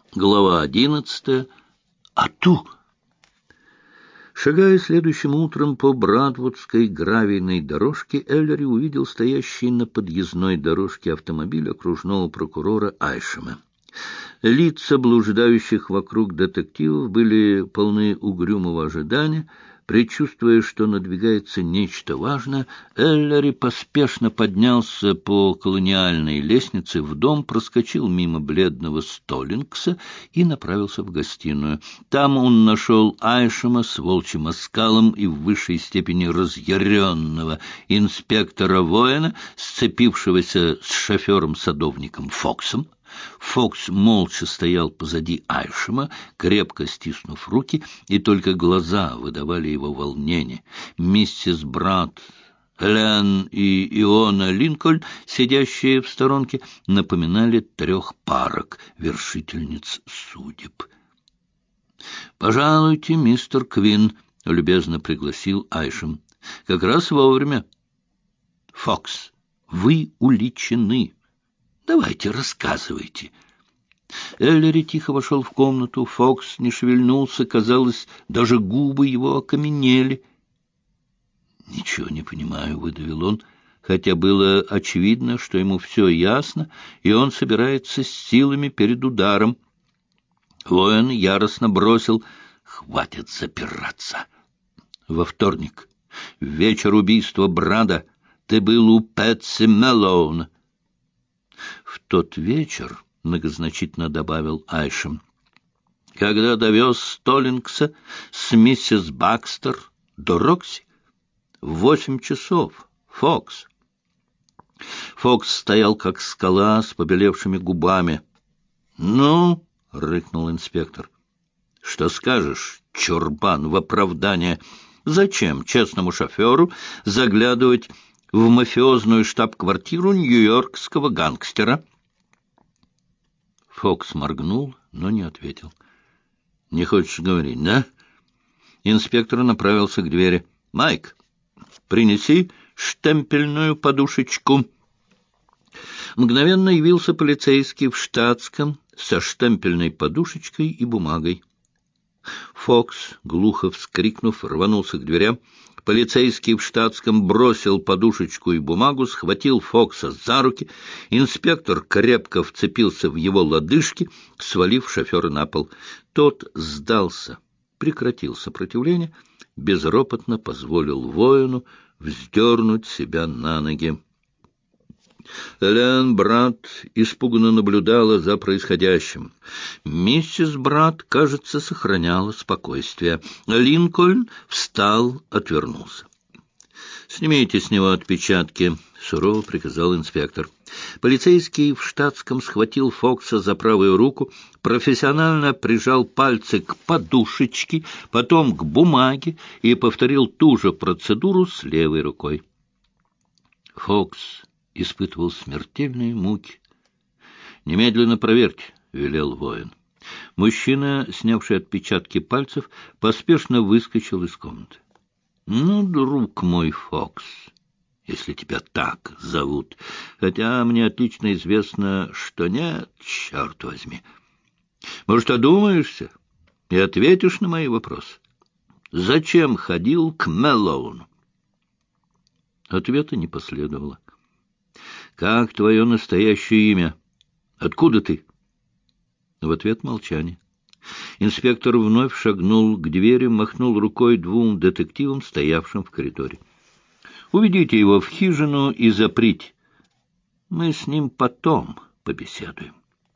Глава 11. Ату! Шагая следующим утром по Брадвудской гравийной дорожке, Эллери увидел стоящий на подъездной дорожке автомобиль окружного прокурора Айшема. Лица блуждающих вокруг детективов были полны угрюмого ожидания. Предчувствуя, что надвигается нечто важное, Эллери поспешно поднялся по колониальной лестнице в дом, проскочил мимо бледного Столлингса и направился в гостиную. Там он нашел Айшема с волчьим оскалом и в высшей степени разъяренного инспектора Воэна, сцепившегося с шофером-садовником Фоксом. Фокс молча стоял позади Айшема, крепко стиснув руки, и только глаза выдавали его волнение. Миссис Брат, Элен и Иона Линкольн, сидящие в сторонке, напоминали трех парок, вершительниц судеб. «Пожалуйте, мистер Квин», — любезно пригласил Айшем. «Как раз вовремя. Фокс, вы уличены. Давайте, рассказывайте». Эллери тихо вошел в комнату. Фокс не шевельнулся, казалось, даже губы его окаменели. «Ничего не понимаю», — выдавил он, хотя было очевидно, что ему все ясно, и он собирается с силами перед ударом. Воин яростно бросил: «Хватит запираться. Во вторник, в вечер убийства Брада, ты был у Пэтси Мэллоуна». «В тот вечер», — многозначительно добавил Айшем, «когда довез Столлингса с миссис Бакстер до Рокси, в 8 часов, Фокс». Фокс стоял как скала с побелевшими губами. «Ну?» — рыкнул инспектор. «Что скажешь, чурбан, в оправдание? Зачем честному шоферу заглядывать в мафиозную штаб-квартиру нью-йоркского гангстера?» Фокс моргнул, но не ответил. «Не хочешь говорить, да?» Инспектор направился к двери. «Майк, принеси штемпельную подушечку». Мгновенно явился полицейский в штатском со штемпельной подушечкой и бумагой. Фокс, глухо вскрикнув, рванулся к дверям. Полицейский в штатском бросил подушечку и бумагу, схватил Фокса за руки. Инспектор крепко вцепился в его лодыжки, свалив шофера на пол. Тот сдался, прекратил сопротивление, безропотно позволил воину вздернуть себя на ноги. Элен Брат испуганно наблюдала за происходящим. Миссис Брат, кажется, сохраняла спокойствие. Линкольн встал, отвернулся. «Снимите с него отпечатки», — сурово приказал инспектор. Полицейский в штатском схватил Фокса за правую руку, профессионально прижал пальцы к подушечке, потом к бумаге и повторил ту же процедуру с левой рукой. Фокс испытывал смертельные муки. «Немедленно проверьте», — велел воин. Мужчина, снявший отпечатки пальцев, поспешно выскочил из комнаты. «Ну, друг мой, Фокс, если тебя так зовут, хотя мне отлично известно, что нет, черт возьми. Может, одумаешься и ответишь на мои вопросы? Зачем ходил к Мэллоуну?» Ответа не последовало. «Как твое настоящее имя? Откуда ты?» В ответ молчание. Инспектор вновь шагнул к двери, махнул рукой двум детективам, стоявшим в коридоре. «Уведите его в хижину и заприте. Мы с ним потом побеседуем».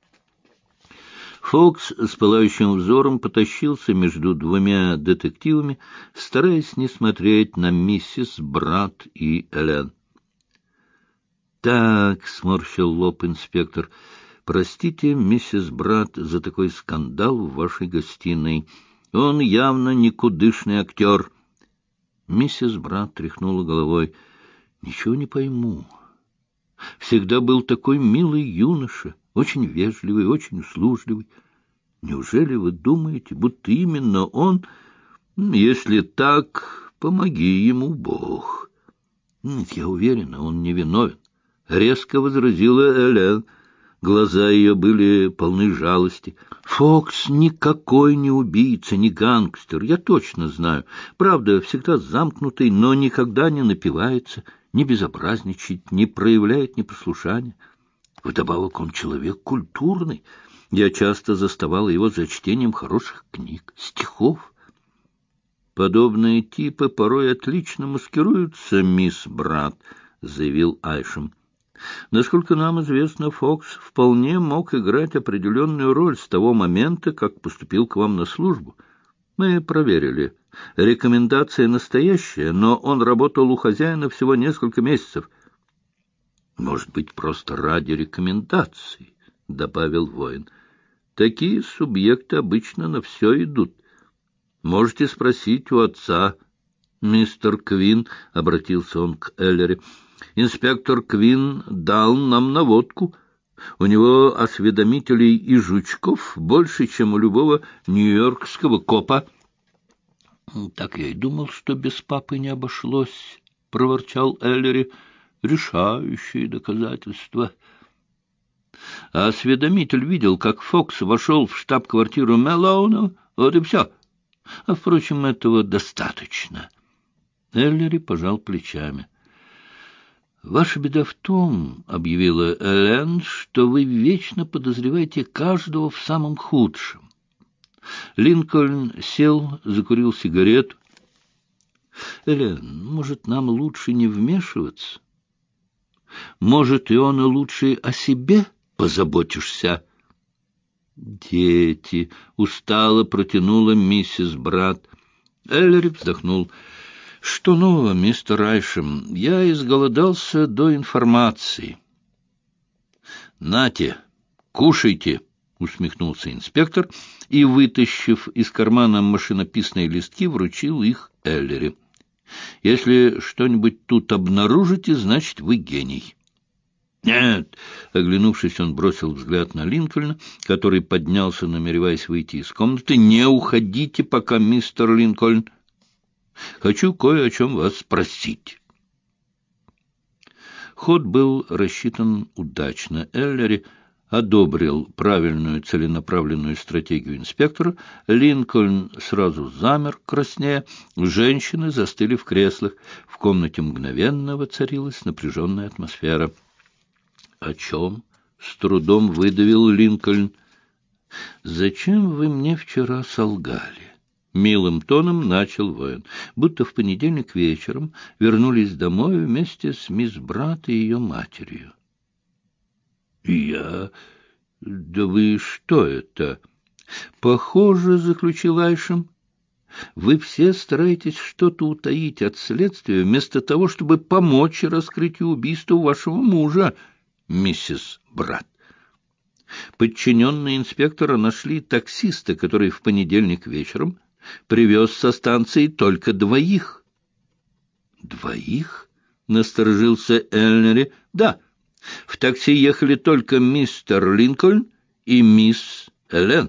Фокс с пылающим взором потащился между двумя детективами, стараясь не смотреть на миссис Брат и Элен. «Так», — сморщил лоб инспектор, — «простите, миссис Брат, за такой скандал в вашей гостиной. Он явно никудышный актер». Миссис Брат тряхнула головой. «Ничего не пойму. Всегда был такой милый юноша, очень вежливый, очень услужливый. Неужели вы думаете, будто именно он? Если так, помоги ему Бог». «Нет, я уверена, он не виновен», — резко возразила Элен. Глаза ее были полны жалости. Фокс никакой не убийца, не гангстер, я точно знаю. Правда, всегда замкнутый, но никогда не напивается, не безобразничает, не проявляет непослушания. Вдобавок он человек культурный. Я часто заставала его за чтением хороших книг, стихов. Подобные типы порой отлично маскируются, мисс Брат, заявил Айшем. Насколько нам известно, Фокс вполне мог играть определенную роль с того момента, как поступил к вам на службу. Мы проверили. Рекомендация настоящая, но он работал у хозяина всего несколько месяцев. Может быть, просто ради рекомендаций, — добавил воин. Такие субъекты обычно на все идут. Можете спросить у отца. Мистер Квин, — обратился он к Эллери, — инспектор Квин дал нам наводку. У него осведомителей и жучков больше, чем у любого нью-йоркского копа. — Так я и думал, что без папы не обошлось, — проворчал Эллери. — Решающие доказательства. А осведомитель видел, как Фокс вошел в штаб-квартиру Мэлоуна. Вот и все. А, впрочем, этого достаточно. Эллери пожал плечами. — Ваша беда в том, — объявила Элен, — что вы вечно подозреваете каждого в самом худшем. Линкольн сел, закурил сигарету. — Элен, может, нам лучше не вмешиваться? Может, Иона, лучше о себе позаботишься? — Дети! — устало протянула миссис Брат. Эллери вздохнул. — Что нового, мистер Айшем? Я изголодался до информации. — Нате, кушайте! — усмехнулся инспектор и, вытащив из кармана машинописные листки, вручил их Эллери. — Если что-нибудь тут обнаружите, значит, вы гений. — Нет! — оглянувшись, он бросил взгляд на Линкольна, который поднялся, намереваясь выйти из комнаты. — Не уходите пока, мистер Линкольн. Хочу кое о чем вас спросить. Ход был рассчитан удачно. Эллери одобрил правильную целенаправленную стратегию инспектора. Линкольн сразу замер, краснея. Женщины застыли в креслах. В комнате мгновенно воцарилась напряженная атмосфера. — О чем? — с трудом выдавил Линкольн. — Зачем вы мне вчера солгали? — милым тоном начал воин. — Будто в понедельник вечером вернулись домой вместе с мисс Брат и ее матерью. — Я... Да вы что это? — Похоже, — заключил Айшем, — вы все стараетесь что-то утаить от следствия вместо того, чтобы помочь раскрытию убийства вашего мужа, миссис Брат. Подчиненные инспектора нашли таксиста, который в понедельник вечером привез со станции только 2. — 2? — насторожился Эллери. — Да. В такси ехали только мистер Линкольн и мисс Элен.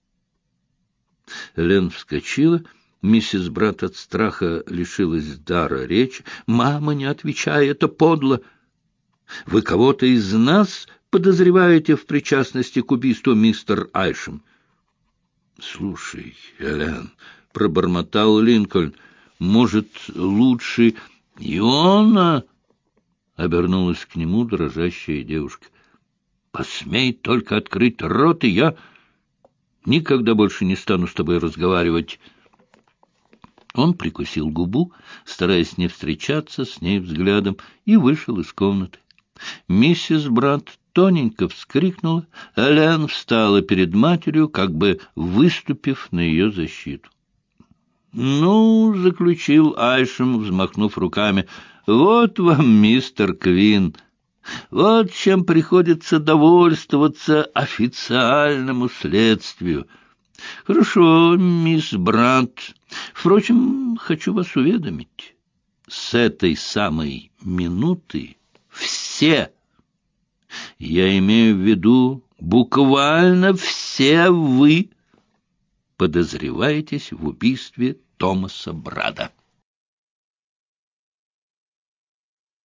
Элен вскочила. Миссис Брат от страха лишилась дара речи. — Мама, не отвечай, это подло. Вы кого-то из нас подозреваете в причастности к убийству, мистер Айшем? — Слушай, Элен, — пробормотал Линкольн, — может, лучше... — Иона! — обернулась к нему дрожащая девушка. — Посмей только открыть рот, и я никогда больше не стану с тобой разговаривать. Он прикусил губу, стараясь не встречаться с ней взглядом, и вышел из комнаты. Миссис Брат тоненько вскрикнула. Элен встала перед матерью, как бы выступив на ее защиту. — Ну, — заключил Айшем, взмахнув руками, — вот вам, мистер Квин. Вот чем приходится довольствоваться официальному следствию. Хорошо, мисс Брат. Впрочем, хочу вас уведомить. С этой самой минуты все, я имею в виду буквально все вы, подозреваетесь в убийстве Томаса Брада.